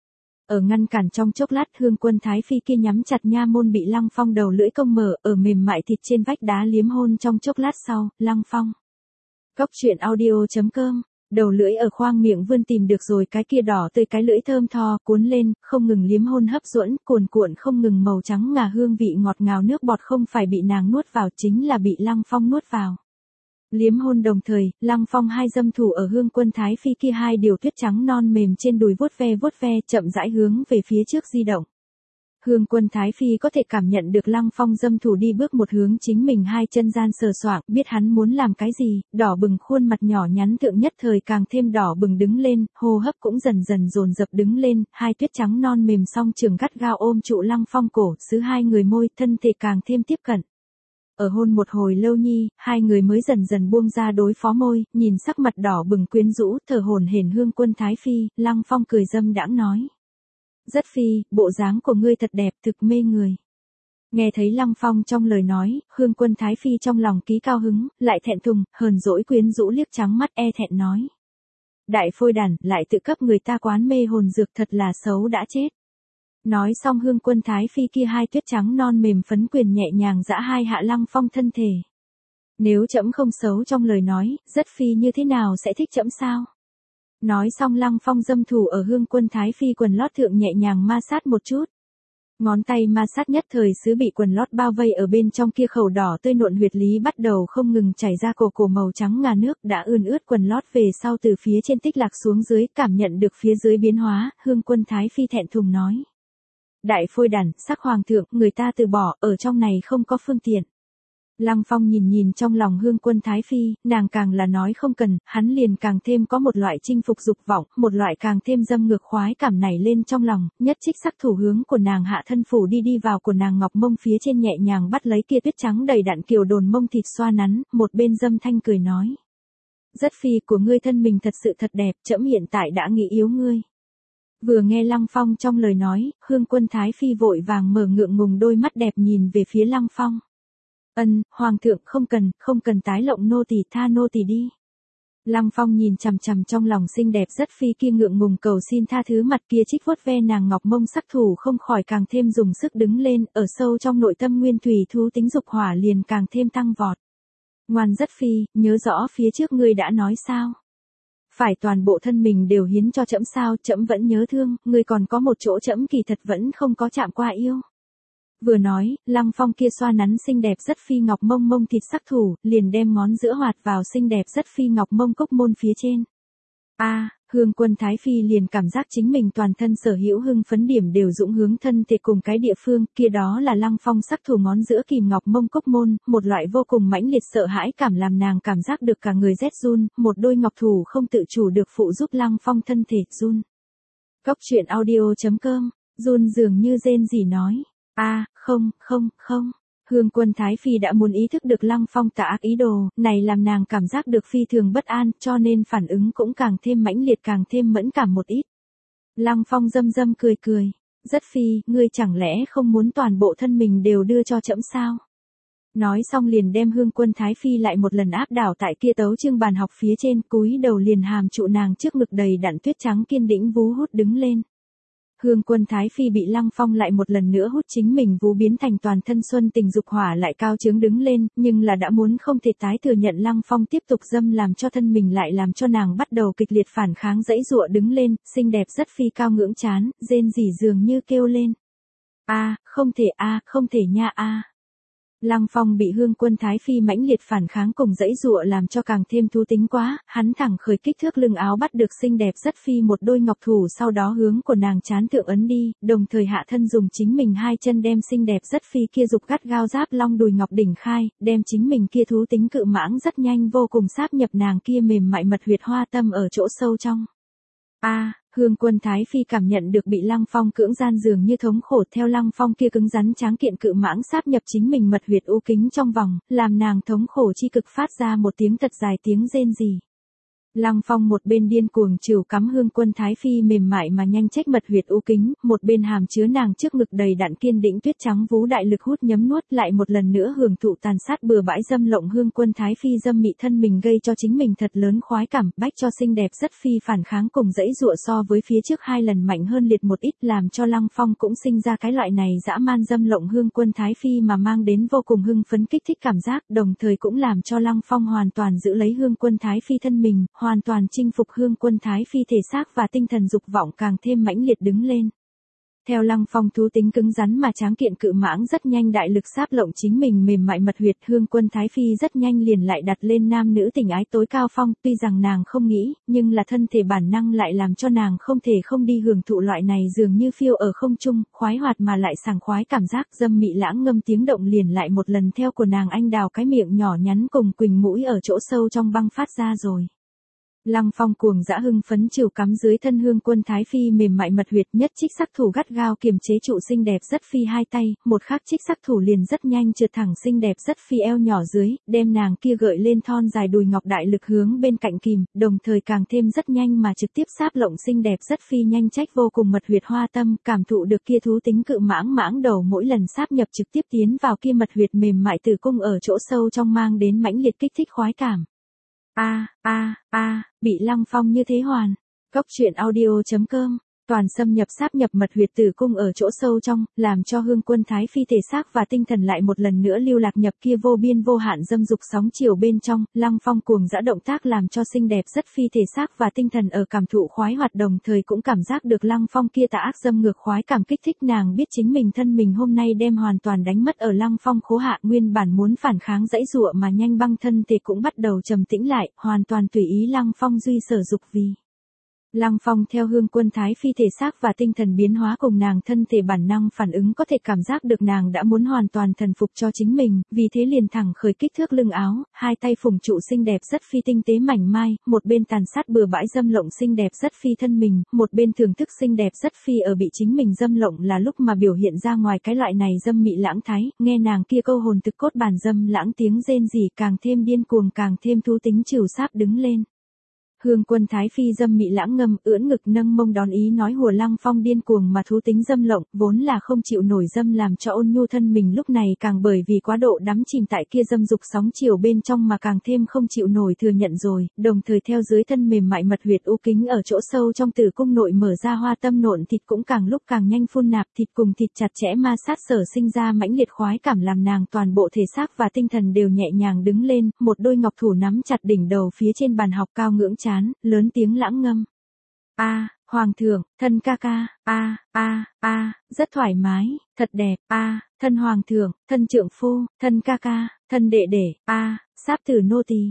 Ở ngăn cản trong chốc lát Hương Quân Thái Phi kia nhắm chặt nha môn bị Lăng Phong đầu lưỡi công mở, ở mềm mại thịt trên vách đá liếm hôn trong chốc lát sau, Lăng Phong. Cốc truyện audio.com, đầu lưỡi ở khoang miệng vươn tìm được rồi cái kia đỏ tươi cái lưỡi thơm tho, cuốn lên, không ngừng liếm hôn hấp dẫn, cuồn không ngừng màu trắng ngà hương vị ngọt ngào nước bọt không phải bị nàng nuốt vào chính là bị Lăng Phong nuốt vào. Liếm hôn đồng thời, Lăng Phong hai dâm thủ ở Hương Quân Thái Phi kia hai điều tuyết trắng non mềm trên đùi vuốt ve, chậm rãi hướng về phía trước di động. Hương Quân Thái Phi có thể cảm nhận được Lăng Phong dâm thủ đi bước một hướng chính mình hai chân gian sờ soạng, biết hắn muốn làm cái gì, đỏ bừng khuôn mặt nhỏ nhắn thượng nhất thời càng thêm đỏ bừng đứng lên, hô hấp cũng dần dần dồn dập đứng lên, hai tuyết trắng non mềm song trường gắt gao ôm trụ Lăng Phong cổ, xứ hai người môi, thân thể càng thêm tiếp cận. Ở hôn một hồi lâu nhi, hai người mới dần dần buông ra đối phó môi, nhìn sắc mặt đỏ bừng quyến rũ, thở hổn hển Hương Quân Thái Phi, Lăng Phong cười dâm đãng nói. Rất phi, bộ dáng của ngươi thật đẹp, thực mê người. Nghe thấy Lăng Phong trong lời nói, Hương Quân Thái Phi trong lòng ký cao hứng, lại thẹn thùng, hờn dỗi quyến rũ liếc trắng mắt e thẹn nói. Đại phôi đàn, lại tự cấp người ta quán mê hồn dược thật là xấu đã chết. Nói xong Hương Quân Thái Phi kia hai tuyết trắng non mềm phấn quyền nhẹ nhàng giã hai hạ Lăng Phong thân thể. Nếu trẫm không xấu trong lời nói, rất phi như thế nào sẽ thích trẫm sao? Nói xong Lăng Phong dâm thủ ở Hương Quân Thái Phi quần lót thượng nhẹ nhàng ma sát một chút. Ngón tay ma sát nhất thời xứ bị quần lót bao vây ở bên trong kia khẩu đỏ tươi nộn huyệt lý bắt đầu không ngừng chảy ra cổ màu trắng ngà nước đã ươn ướt quần lót về sau từ phía trên tích lạc xuống dưới cảm nhận được phía dưới biến hóa, Hương Quân Thái Phi thẹn thùng nói. Đại phôi đản, sắc hoàng thượng, người ta từ bỏ, ở trong này không có phương tiện. Lăng Phong nhìn trong lòng Hương Quân Thái Phi, nàng càng là nói không cần, hắn liền càng thêm có một loại chinh phục dục vọng, một loại càng thêm dâm ngược khoái cảm nảy lên trong lòng, nhất trích sắc thủ hướng của nàng hạ thân phủ đi vào của nàng ngọc mông phía trên nhẹ nhàng bắt lấy kia tuyết trắng đầy đặn kiều đồn mông thịt xoa nắn, một bên dâm thanh cười nói. Rất phi của ngươi thân mình thật sự thật đẹp, trẫm hiện tại đã nghĩ yếu ngươi. Vừa nghe Lăng Phong trong lời nói, Hương Quân Thái Phi vội vàng mở ngượng ngùng đôi mắt đẹp nhìn về phía Lăng Phong. Hoàng thượng không cần tái lộng nô tỳ, tha nô tỳ đi. Lăng Phong nhìn chằm chằm trong lòng xinh đẹp rất phi kia ngượng ngùng cầu xin tha thứ mặt kia trích vuốt ve nàng ngọc mông sắc thủ không khỏi càng thêm dùng sức đứng lên, ở sâu trong nội tâm nguyên thủy thú tính dục hỏa liền càng thêm tăng vọt. Ngoan rất phi, nhớ rõ phía trước ngươi đã nói sao? Phải toàn bộ thân mình đều hiến cho trẫm sao, trẫm vẫn nhớ thương, ngươi còn có một chỗ trẫm kỳ thật vẫn không có chạm qua yêu. Vừa nói, Lăng Phong kia xoa nắn xinh đẹp rất phi ngọc mông thịt sắc thủ, liền đem ngón giữa hoạt vào xinh đẹp rất phi ngọc mông cốc môn phía trên. Hương Quân Thái Phi liền cảm giác chính mình toàn thân sở hữu hưng phấn điểm đều dũng hướng thân thể cùng cái địa phương, kia đó là Lăng Phong sắc thủ ngón giữa kìm ngọc mông cốc môn, một loại vô cùng mãnh liệt sợ hãi cảm làm nàng cảm giác được cả người rét run, một đôi ngọc thủ không tự chủ được phụ giúp Lăng Phong thân thể run. Cóc truyện audio.com, run dường như rên rỉ nói. Không. Hương Quân Thái Phi đã muốn ý thức được Lăng Phong tà ác ý đồ, này làm nàng cảm giác được phi thường bất an, cho nên phản ứng cũng càng thêm mãnh liệt càng thêm mẫn cảm một ít. Lăng Phong dâm cười. Rất phi, ngươi chẳng lẽ không muốn toàn bộ thân mình đều đưa cho trẫm sao? Nói xong liền đem Hương Quân Thái Phi lại một lần áp đảo tại kia tấu chương bàn học phía trên, cúi đầu liền hàm trụ nàng trước ngực đầy đặn tuyết trắng kiên định vú hút đứng lên. Hương Quân Thái Phi bị Lăng Phong lại một lần nữa hút chính mình vú biến thành toàn thân xuân tình dục hỏa lại cao trướng đứng lên, nhưng là đã muốn không thể tái thừa nhận Lăng Phong tiếp tục dâm làm cho thân mình lại làm cho nàng bắt đầu kịch liệt phản kháng dãy dụa đứng lên, xinh đẹp rất phi cao ngưỡng chán, rên rỉ dường như kêu lên. Không thể nha. Lăng Phong bị Hương Quân Thái Phi mãnh liệt phản kháng cùng dãy dụa làm cho càng thêm thú tính quá, hắn thẳng khởi kích thước lưng áo bắt được xinh đẹp rất phi một đôi ngọc thủ sau đó hướng của nàng chán thượng ấn đi, đồng thời hạ thân dùng chính mình hai chân đem xinh đẹp rất phi kia dục gắt gao giáp long đùi ngọc đỉnh khai, đem chính mình kia thú tính cự mãng rất nhanh vô cùng sáp nhập nàng kia mềm mại mật huyệt hoa tâm ở chỗ sâu trong. Hương Quân Thái Phi cảm nhận được bị Lăng Phong cưỡng gian dường như thống khổ theo Lăng Phong kia cứng rắn tráng kiện cự mãng sáp nhập chính mình mật huyệt u kính trong vòng, làm nàng thống khổ chi cực phát ra một tiếng thật dài tiếng rên rỉ. Lăng Phong một bên điên cuồng trìu cắm Hương Quân Thái Phi mềm mại mà nhanh trách mật huyệt u kính, một bên hàm chứa nàng trước ngực đầy đặn kiên định tuyết trắng vú đại lực hút nhấm nuốt lại một lần nữa hưởng thụ tàn sát bừa bãi dâm lộng Hương Quân Thái Phi dâm mị thân mình gây cho chính mình thật lớn khoái cảm, bách cho xinh đẹp rất phi phản kháng cùng dãy dụa so với phía trước hai lần mạnh hơn liệt một ít làm cho Lăng Phong cũng sinh ra cái loại này dã man dâm lộng Hương Quân Thái Phi mà mang đến vô cùng hưng phấn kích thích cảm giác, đồng thời cũng làm cho Lăng Phong hoàn toàn giữ lấy Hương Quân Thái Phi thân mình, hoàn toàn chinh phục Hương Quân Thái Phi thể xác và tinh thần dục vọng càng thêm mãnh liệt đứng lên. Theo Lăng Phong thú tính cứng rắn mà tráng kiện cự mãng rất nhanh đại lực sáp lộng chính mình mềm mại mật huyệt, Hương Quân Thái Phi rất nhanh liền lại đặt lên nam nữ tình ái tối cao phong, tuy rằng nàng không nghĩ, nhưng là thân thể bản năng lại làm cho nàng không thể không đi hưởng thụ loại này dường như phiêu ở không trung, khoái hoạt mà lại sảng khoái cảm giác, dâm mị lãng ngâm tiếng động liền lại một lần theo của nàng anh đào cái miệng nhỏ nhắn cùng quỳnh mũi ở chỗ sâu trong băng phát ra rồi. Lăng Phong cuồng dã hưng phấn chiều cắm dưới thân Hương Quân Thái Phi mềm mại mật huyệt, nhất trích sắc thủ gắt gao kiềm chế trụ xinh đẹp rất phi hai tay, một khắc trích sắc thủ liền rất nhanh trượt thẳng xinh đẹp rất phi eo nhỏ dưới, đem nàng kia gợi lên thon dài đùi ngọc đại lực hướng bên cạnh kìm, đồng thời càng thêm rất nhanh mà trực tiếp sáp lộng xinh đẹp rất phi nhanh trách vô cùng mật huyệt hoa tâm, cảm thụ được kia thú tính cự mãng đầu mỗi lần sáp nhập trực tiếp tiến vào kia mật huyệt mềm mại tử cung ở chỗ sâu trong mang đến mãnh liệt kích thích khoái cảm. Bị Lăng Phong như thế hoàn. Cóc truyện audio.com toàn xâm nhập sáp nhập mật huyệt tử cung ở chỗ sâu trong, làm cho Hương Quân Thái Phi thể xác và tinh thần lại một lần nữa lưu lạc nhập kia vô biên vô hạn dâm dục sóng chiều bên trong. Lăng Phong cuồng dã động tác làm cho xinh đẹp rất phi thể xác và tinh thần ở cảm thụ khoái hoạt, đồng thời cũng cảm giác được Lăng Phong kia tà ác dâm ngược khoái cảm kích thích nàng, biết chính mình thân mình hôm nay đem hoàn toàn đánh mất ở Lăng Phong khố hạ, nguyên bản muốn phản kháng dãy dụa mà nhanh băng thân thể cũng bắt đầu trầm tĩnh lại, hoàn toàn tùy ý Lăng Phong duy sở dục vì. Lăng Phong theo Hương Quân Thái Phi thể xác và tinh thần biến hóa cùng nàng thân thể bản năng phản ứng có thể cảm giác được nàng đã muốn hoàn toàn thần phục cho chính mình, vì thế liền thẳng khởi kích thước lưng áo, hai tay phùng trụ xinh đẹp rất phi tinh tế mảnh mai, một bên tàn sát bừa bãi dâm lộng xinh đẹp rất phi thân mình, một bên thưởng thức xinh đẹp rất phi ở bị chính mình dâm lộng là lúc mà biểu hiện ra ngoài cái loại này dâm mị lãng thái, nghe nàng kia câu hồn thực cốt bản dâm lãng tiếng rên rỉ càng thêm điên cuồng càng thêm thú tính trừu sáp đứng lên. Hương Quân Thái Phi dâm mị lãng ngâm, ưỡn ngực nâng mông đón ý nói hùa Lăng Phong điên cuồng mà thú tính dâm lộng, vốn là không chịu nổi dâm làm cho ôn nhu thân mình lúc này càng bởi vì quá độ đắm chìm tại kia dâm dục sóng chiều bên trong mà càng thêm không chịu nổi thừa nhận rồi, đồng thời theo dưới thân mềm mại mật huyệt u kính ở chỗ sâu trong tử cung nội mở ra hoa tâm nộn thịt cũng càng lúc càng nhanh phun nạp thịt cùng thịt chặt chẽ ma sát sở sinh ra mãnh liệt khoái cảm làm nàng toàn bộ thể xác và tinh thần đều nhẹ nhàng đứng lên, một đôi ngọc thủ nắm chặt đỉnh đầu phía trên bàn học cao ngưỡng chán, lớn tiếng lãng ngâm. A, Hoàng thượng, thân ca ca, rất thoải mái, thật đẹp, thân Hoàng thượng, thân trượng phu, thân ca ca, thân đệ đệ, sáp tử nô tỳ,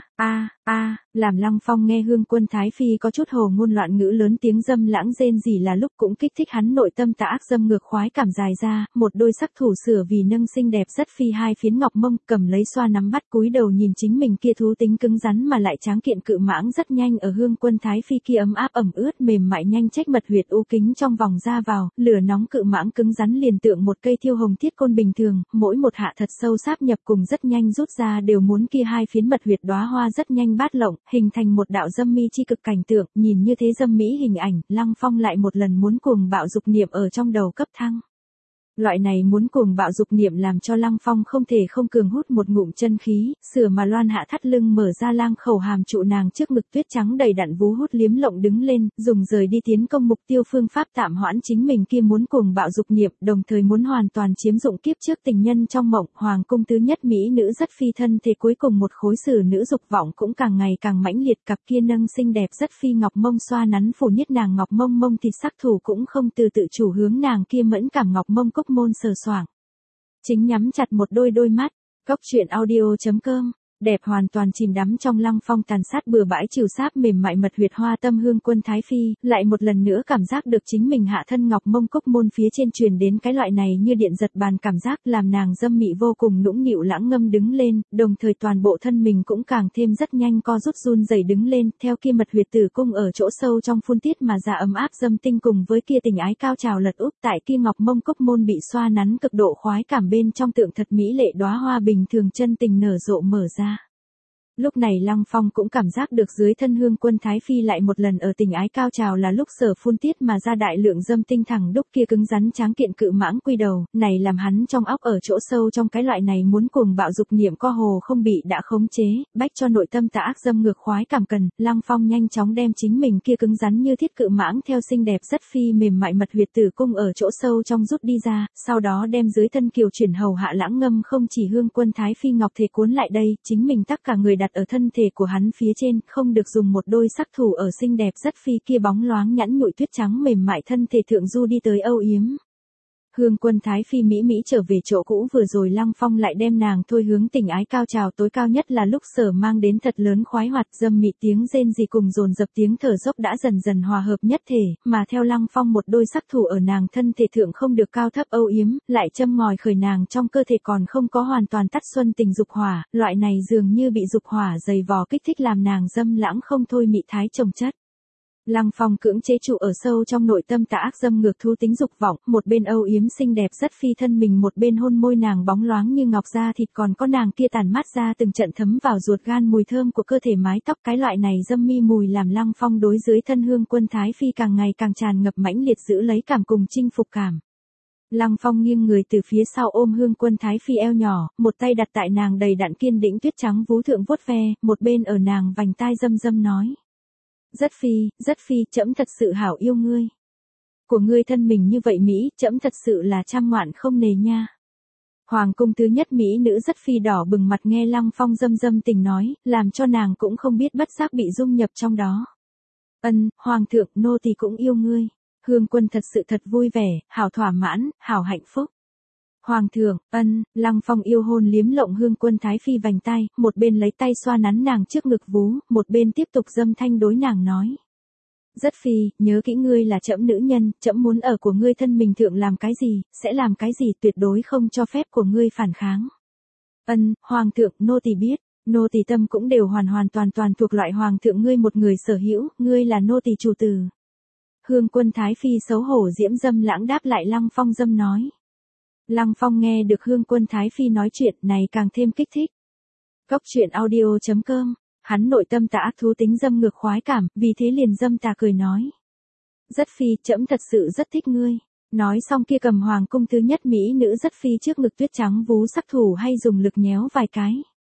làm Lăng Phong nghe Hương Quân Thái Phi có chút hồ ngôn loạn ngữ lớn tiếng dâm lãng rên rỉ là lúc cũng kích thích hắn nội tâm tà ác dâm ngược khoái cảm dài ra, một đôi sắc thủ sửa vì nâng xinh đẹp rất phi hai phiến ngọc mông, cầm lấy xoa nắm bắt cúi đầu nhìn chính mình kia thú tính cứng rắn mà lại tráng kiện cự mãng rất nhanh ở Hương Quân Thái Phi kia ấm áp ẩm ướt mềm mại nhanh trách mật huyệt u kính trong vòng ra vào, lửa nóng cự mãng cứng rắn liền tượng một cây thiêu hồng thiết côn bình thường, mỗi một hạ thật sâu sáp nhập cùng rất nhanh rút ra đều muốn kia hai phiến mật huyệt đóa hoa rất nhanh bát lộng, hình thành một đạo dâm mi chi cực cảnh tượng, nhìn như thế dâm mỹ hình ảnh, Lăng Phong lại một lần muốn cuồng bạo dục niệm ở trong đầu cấp thăng. Loại này muốn cuồng bạo dục niệm làm cho Lăng Phong không thể không cường hút một ngụm chân khí, sửa mà loan hạ thắt lưng mở ra lang khẩu hàm trụ nàng trước ngực tuyết trắng đầy đặn vú hút liếm lộng đứng lên, dùng rời đi tiến công mục tiêu phương pháp tạm hoãn chính mình kia muốn cuồng bạo dục niệm, đồng thời muốn hoàn toàn chiếm dụng kiếp trước tình nhân trong mộng, hoàng cung thứ nhất mỹ nữ rất phi thân thế cuối cùng một khối xử nữ dục vọng cũng càng ngày càng mãnh liệt, cặp kia nâng xinh đẹp rất phi ngọc mông xoa nắn phủ niết nàng ngọc mông mông thịt sắc thủ cũng không từ tự chủ hướng nàng kia mẫn cảm ngọc mông cốc môn sờ soạng. Chính nhắm chặt một đôi mắt, góc truyện audio.com, đẹp hoàn toàn chìm đắm trong Lăng Phong tàn sát bừa bãi trừ sáp mềm mại mật huyệt hoa tâm Hương Quân Thái Phi, lại một lần nữa cảm giác được chính mình hạ thân ngọc mông cốc môn phía trên truyền đến cái loại này như điện giật bàn cảm giác làm nàng dâm mị vô cùng nũng nịu lãng ngâm đứng lên, đồng thời toàn bộ thân mình cũng càng thêm rất nhanh co rút run rẩy đứng lên, theo kia mật huyệt tử cung ở chỗ sâu trong phun tiết mà ra ấm áp dâm tinh cùng với kia tình ái cao trào lật úp tại kia ngọc mông cốc môn bị xoa nắn cực độ khoái cảm bên trong tượng thật mỹ lệ đóa hoa bình thường chân tình nở rộ mở ra. Lúc này Lăng Phong cũng cảm giác được dưới thân Hương Quân Thái Phi lại một lần ở tình ái cao trào là lúc sở phun tiết mà ra đại lượng dâm tinh thẳng đúc kia cứng rắn tráng kiện cự mãng quy đầu, này làm hắn trong óc ở chỗ sâu trong cái loại này muốn cuồng bạo dục niệm co hồ không bị đã khống chế, bách cho nội tâm tà ác dâm ngược khoái cảm cần, Lăng Phong nhanh chóng đem chính mình kia cứng rắn như thiết cự mãng theo xinh đẹp rất phi mềm mại mật huyệt tử cung ở chỗ sâu trong rút đi ra, sau đó đem dưới thân kiều chuyển hầu hạ lãng ngâm không chỉ Hương Quân Thái Phi ngọc thể cuốn lại đây, chính mình tất cả người đặt ở thân thể của hắn phía trên, không được dùng một đôi sắc thủ ở xinh đẹp rất phi kia bóng loáng nhẵn nhụi tuyết trắng mềm mại thân thể thượng du đi tới âu yếm. Hương Quân Thái Phi mỹ mỹ trở về chỗ cũ vừa rồi Lăng Phong lại đem nàng thôi hướng tình ái cao trào tối cao nhất là lúc sở mang đến thật lớn khoái hoạt dâm mị tiếng rên rỉ cùng dồn dập tiếng thở dốc đã dần dần hòa hợp nhất thể, mà theo Lăng Phong một đôi sắc thủ ở nàng thân thể thượng không được cao thấp âu yếm, lại châm ngòi khởi nàng trong cơ thể còn không có hoàn toàn tắt xuân tình dục hỏa, loại này dường như bị dục hỏa dày vò kích thích làm nàng dâm lãng không thôi mị thái chồng chất. Lăng Phong cưỡng chế trụ ở sâu trong nội tâm tà ác dâm ngược thú tính dục vọng, một bên âu yếm xinh đẹp rất phi thân mình một bên hôn môi nàng bóng loáng như ngọc da thịt còn có nàng kia tàn mát ra từng trận thấm vào ruột gan mùi thơm của cơ thể mái tóc cái loại này dâm mi mùi làm Lăng Phong đối dưới thân Hương Quân Thái Phi càng ngày càng tràn ngập mãnh liệt giữ lấy cảm cùng chinh phục cảm. Lăng Phong nghiêng người từ phía sau ôm Hương Quân Thái Phi eo nhỏ, một tay đặt tại nàng đầy đặn kiên định tuyết trắng vú thượng vuốt ve, một bên ở nàng vành tai dâm dâm nói. Rất phi, trẫm thật sự hảo yêu ngươi. của ngươi thân mình như vậy Mỹ, trẫm thật sự là trăm ngoạn không nề nha. Hoàng cung thứ nhất Mỹ nữ rất phi đỏ bừng mặt nghe Lăng Phong dâm tình nói, làm cho nàng cũng không biết bất giác bị dung nhập trong đó. Hoàng thượng, nô tỳ cũng yêu ngươi. Hương Quân thật sự thật vui vẻ, hảo thỏa mãn, hảo hạnh phúc. Hoàng thượng, Lăng Phong yêu hôn liếm lộng Hương Quân thái phi vành tai, một bên lấy tay xoa nắn nàng trước ngực vú, một bên tiếp tục dâm thanh đối nàng nói. Rất phi, nhớ kỹ ngươi là trẫm nữ nhân, trẫm muốn ở của ngươi thân mình thượng làm cái gì, sẽ làm cái gì tuyệt đối không cho phép của ngươi phản kháng. Hoàng thượng, nô tỳ biết, nô tỳ tâm cũng đều hoàn toàn thuộc loại hoàng thượng ngươi một người sở hữu, ngươi là nô tỳ chủ tử. Hương Quân thái phi xấu hổ diễm dâm lãng đáp lại Lăng Phong dâm nói. Lăng Phong nghe được Hương Quân thái phi nói chuyện này càng thêm kích thích. Cốc truyện audio.com. Hắn nội tâm tà ác thú tính dâm ngược khoái cảm, vì thế liền dâm tà cười nói. Rất phi, trẫm thật sự rất thích ngươi. Nói xong kia cầm hoàng cung thứ nhất Mỹ nữ rất phi trước ngực tuyết trắng vú sắc thủ hay dùng lực nhéo vài cái.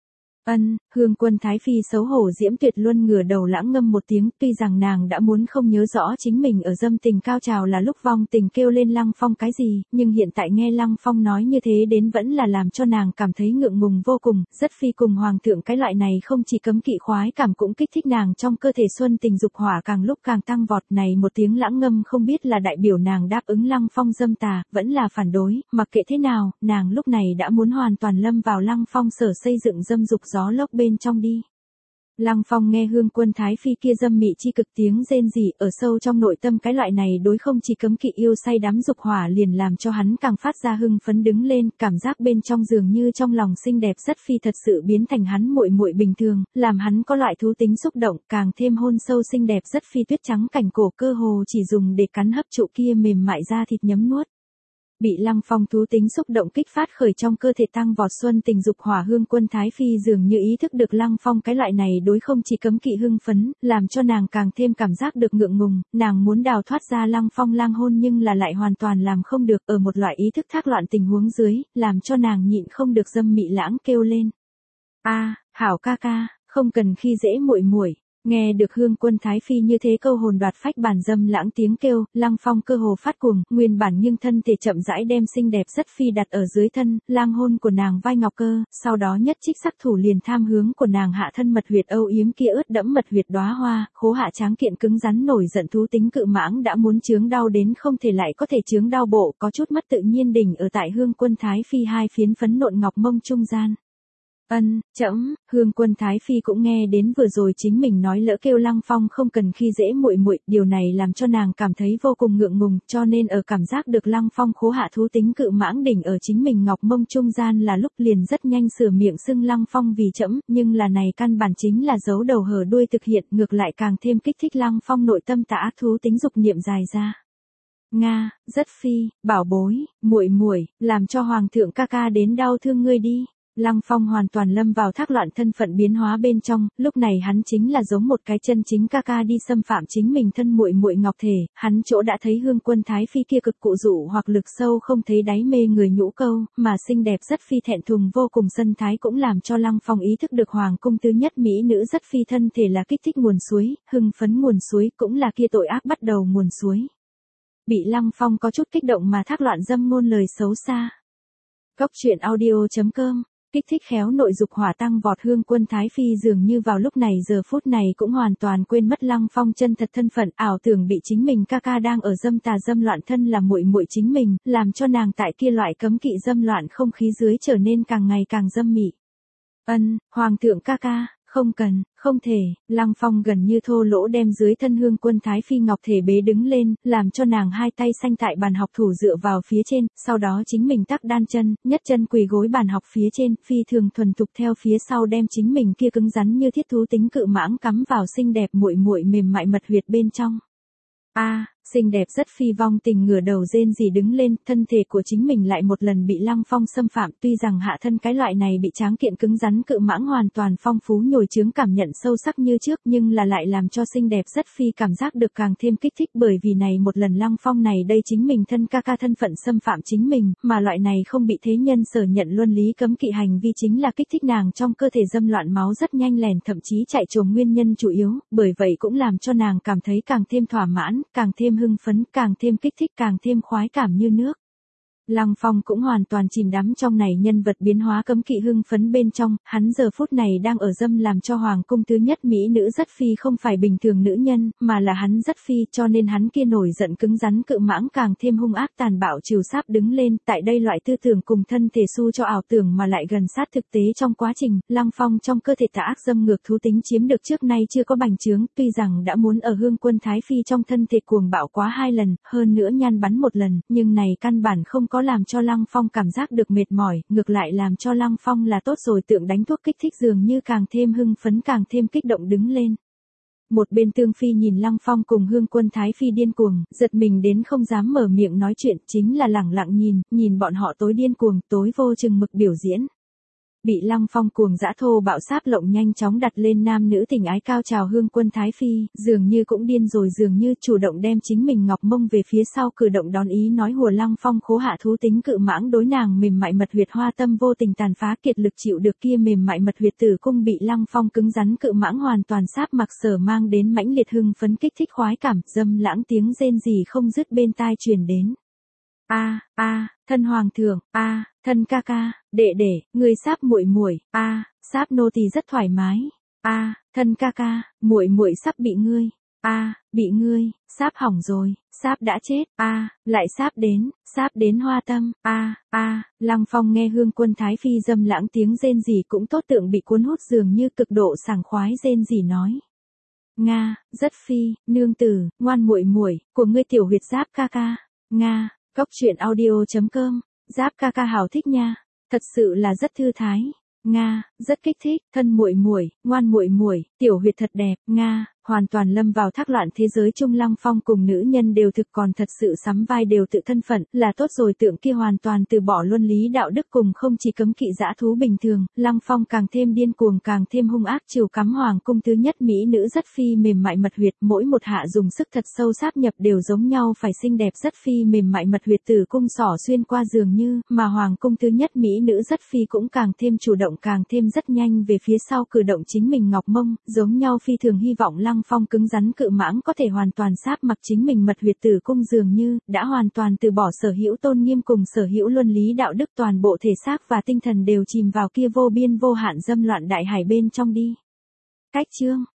Hương Quân thái phi xấu hổ diễm tuyệt luân ngửa đầu lãng ngâm một tiếng, tuy rằng nàng đã muốn không nhớ rõ chính mình ở dâm tình cao trào là lúc vong tình kêu lên Lăng Phong cái gì, nhưng hiện tại nghe Lăng Phong nói như thế đến vẫn là làm cho nàng cảm thấy ngượng ngùng vô cùng, rất phi cùng hoàng thượng cái loại này không chỉ cấm kỵ khoái cảm cũng kích thích nàng trong cơ thể xuân tình dục hỏa càng lúc càng tăng vọt này một tiếng lãng ngâm không biết là đại biểu nàng đáp ứng Lăng Phong dâm tà, vẫn là phản đối, mặc kệ thế nào, nàng lúc này đã muốn hoàn toàn lâm vào Lăng Phong sở xây dựng dâm dục gió lốc bên trong đi. Lăng Phong nghe Hương Quân thái phi kia dâm mị chi cực tiếng rên rỉ ở sâu trong nội tâm cái loại này đối không chỉ cấm kỵ yêu say đắm dục hỏa liền làm cho hắn càng phát ra hưng phấn đứng lên, cảm giác bên trong dường như trong lòng xinh đẹp rất phi thật sự biến thành hắn muội muội bình thường, làm hắn có loại thú tính xúc động, càng thêm hôn sâu xinh đẹp rất phi tuyết trắng cảnh cổ cơ hồ chỉ dùng để cắn hấp trụ kia mềm mại da thịt nhấm nuốt. Bị Lăng Phong thú tính xúc động kích phát khởi trong cơ thể tăng vọt xuân tình dục hỏa Hương Quân thái phi dường như ý thức được Lăng Phong cái loại này đối không chỉ cấm kỵ hưng phấn, làm cho nàng càng thêm cảm giác được ngượng ngùng, nàng muốn đào thoát ra Lăng Phong lang hôn nhưng là lại hoàn toàn làm không được ở một loại ý thức thác loạn tình huống dưới, làm cho nàng nhịn không được dâm mị lãng kêu lên. Hảo ca ca, không cần khi dễ muội muội. Nghe được Hương Quân thái phi như thế câu hồn đoạt phách bản dâm lãng tiếng kêu, Lăng Phong cơ hồ phát cuồng, nguyên bản nhưng thân thể chậm rãi đem xinh đẹp rất phi đặt ở dưới thân, lang hôn của nàng vai ngọc cơ, sau đó nhất trích sắc thủ liền tham hướng của nàng hạ thân mật huyệt âu yếm kia ướt đẫm mật huyệt đóa hoa, khố hạ tráng kiện cứng rắn nổi giận thú tính cự mãng đã muốn chướng đau đến không thể lại có thể chướng đau bộ, có chút mất tự nhiên đỉnh ở tại Hương Quân thái phi hai phiến phấn nộn ngọc mông trung gian. Hương Quân thái phi cũng nghe đến vừa rồi chính mình nói lỡ kêu Lăng Phong không cần khi dễ muội muội, điều này làm cho nàng cảm thấy vô cùng ngượng ngùng, cho nên ở cảm giác được Lăng Phong khố hạ thú tính cự mãng đỉnh ở chính mình ngọc mông trung gian là lúc liền rất nhanh sửa miệng xưng Lăng Phong vì trẫm, nhưng là này căn bản chính là giấu đầu hở đuôi thực hiện, ngược lại càng thêm kích thích Lăng Phong nội tâm tà ác thú tính dục niệm dài ra. Nga, rất phi, bảo bối, muội muội, làm cho hoàng thượng ca ca đến đau thương ngươi đi. Lăng Phong hoàn toàn lâm vào thác loạn thân phận biến hóa bên trong, lúc này hắn chính là giống một cái chân chính ca ca đi xâm phạm chính mình thân muội muội ngọc thể, hắn chỗ đã thấy Hương Quân thái phi kia cực cụ dụ hoặc lực sâu không thấy đáy mê người nhũ câu, mà xinh đẹp rất phi thẹn thùng vô cùng sân thái cũng làm cho Lăng Phong ý thức được hoàng cung thứ nhất mỹ nữ rất phi thân thể là kích thích nguồn suối, hưng phấn nguồn suối cũng là kia tội ác bắt đầu nguồn suối. Bị Lăng Phong có chút kích động mà thác loạn dâm ngôn lời xấu xa. Cốc truyện audio.com. Kích thích khéo nội dục hỏa tăng vọt Hương Quân thái phi dường như vào lúc này giờ phút này cũng hoàn toàn quên mất Lăng Phong chân thật thân phận, ảo tưởng bị chính mình ca ca đang ở dâm tà dâm loạn thân là muội muội chính mình, làm cho nàng tại kia loại cấm kỵ dâm loạn không khí dưới trở nên càng ngày càng dâm mị. Hoàng thượng ca ca, không cần, không thể, Lăng Phong gần như thô lỗ đem dưới thân Hương Quân thái phi ngọc thể bế đứng lên, làm cho nàng hai tay xanh tại bàn học thủ dựa vào phía trên, sau đó chính mình tắc đan chân, nhất chân quỳ gối bàn học phía trên, phi thường thuần thục theo phía sau đem chính mình kia cứng rắn như thiết thú tính cự mãng cắm vào xinh đẹp muội muội mềm mại mật huyệt bên trong. Xinh đẹp rất phi vong tình ngửa đầu rên rỉ đứng lên, thân thể của chính mình lại một lần bị Lăng Phong xâm phạm, tuy rằng hạ thân cái loại này bị tráng kiện cứng rắn cự mãng hoàn toàn phong phú nhồi chướng cảm nhận sâu sắc như trước, nhưng là lại làm cho xinh đẹp rất phi cảm giác được càng thêm kích thích, bởi vì này một lần Lăng Phong này đây chính mình thân ca ca thân phận xâm phạm chính mình, mà loại này không bị thế nhân sở nhận luân lý cấm kỵ hành vi chính là kích thích nàng trong cơ thể dâm loạn máu rất nhanh lèn thậm chí chạy trồm nguyên nhân chủ yếu, bởi vậy cũng làm cho nàng cảm thấy càng thêm thỏa mãn, càng thêm thêm hưng phấn, càng thêm kích thích, càng thêm khoái cảm như nước. Lăng Phong cũng hoàn toàn chìm đắm trong này nhân vật biến hóa cấm kỵ hưng phấn bên trong, hắn giờ phút này đang ở dâm làm cho hoàng cung thứ nhất mỹ nữ rất phi không phải bình thường nữ nhân, mà là hắn rất phi, cho nên hắn kia nổi giận cứng rắn cự mãng càng thêm hung ác tàn bạo trìu sáp đứng lên, tại đây loại tư tưởng cùng thân thể su cho ảo tưởng mà lại gần sát thực tế trong quá trình, Lăng Phong trong cơ thể tà ác dâm ngược thú tính chiếm được trước nay chưa có bành trướng, tuy rằng đã muốn ở Hương Quân Thái Phi trong thân thể cuồng bạo quá 2 lần, hơn nữa nhan bắn 1 lần, nhưng này căn bản không có làm cho Lăng Phong cảm giác được mệt mỏi, ngược lại làm cho Lăng Phong là tốt rồi tượng đánh thuốc kích thích dường như càng thêm hưng phấn càng thêm kích động đứng lên. Một bên Tương Phi nhìn Lăng Phong cùng Hương Quân Thái Phi điên cuồng, giật mình đến không dám mở miệng nói chuyện, chính là lẳng lặng nhìn bọn họ tối điên cuồng, tối vô chừng mực biểu diễn. Bị Lăng Phong cuồng dã thô bạo sáp lộng nhanh chóng đặt lên nam nữ tình ái cao trào Hương Quân Thái Phi, dường như cũng điên rồi dường như chủ động đem chính mình ngọc mông về phía sau cử động đón ý nói hùa Lăng Phong khố hạ thú tính cự mãng đối nàng mềm mại mật huyệt hoa tâm vô tình tàn phá kiệt lực chịu được kia mềm mại mật huyệt tử cung bị Lăng Phong cứng rắn cự mãng hoàn toàn sáp mặc sở mang đến mãnh liệt hưng phấn kích thích khoái cảm, dâm lãng tiếng rên rỉ không dứt bên tai truyền đến. A, thân hoàng thượng, thân ca ca, đệ đệ, người sáp muội muội, sáp nô tỳ rất thoải mái. Thân ca ca, muội muội sắp bị ngươi. Bị ngươi, sáp hỏng rồi, sáp đã chết. Lại sáp đến hoa tâm. Lăng Phong nghe Hương Quân Thái Phi dâm lãng tiếng rên rỉ cũng tốt tượng bị cuốn hút dường như cực độ sảng khoái rên rỉ nói. Nga, rất phi, nương tử, ngoan muội muội của ngươi tiểu huyệt giáp ca ca. Nga. Góc truyện audio.com, Giáp ca ca hảo thích nha, thật sự là rất thư thái. Nga, rất kích thích, thân muội muội, ngoan muội muội, tiểu huyệt thật đẹp. Nga, hoàn toàn lâm vào thác loạn thế giới trung Lăng Phong cùng nữ nhân đều thực còn thật sự sắm vai đều tự thân phận, là tốt rồi tượng kia hoàn toàn từ bỏ luân lý đạo đức cùng không chỉ cấm kỵ dã thú bình thường, Lăng Phong càng thêm điên cuồng càng thêm hung ác chiều cắm hoàng cung thứ nhất mỹ nữ rất phi mềm mại mật huyệt, mỗi một hạ dùng sức thật sâu sáp nhập đều giống nhau phải xinh đẹp rất phi mềm mại mật huyệt tử cung xỏ xuyên qua dường như, mà hoàng cung thứ nhất mỹ nữ rất phi cũng càng thêm chủ động càng thêm rất nhanh về phía sau cử động chính mình ngọc mông, giống nhau phi thường hy vọng Lăng Phong cứng rắn cự mãng có thể hoàn toàn sáp mặc chính mình mật huyệt tử cung dường như, đã hoàn toàn từ bỏ sở hữu tôn nghiêm cùng sở hữu luân lý đạo đức toàn bộ thể xác và tinh thần đều chìm vào kia vô biên vô hạn dâm loạn đại hải bên trong đi. Cách chương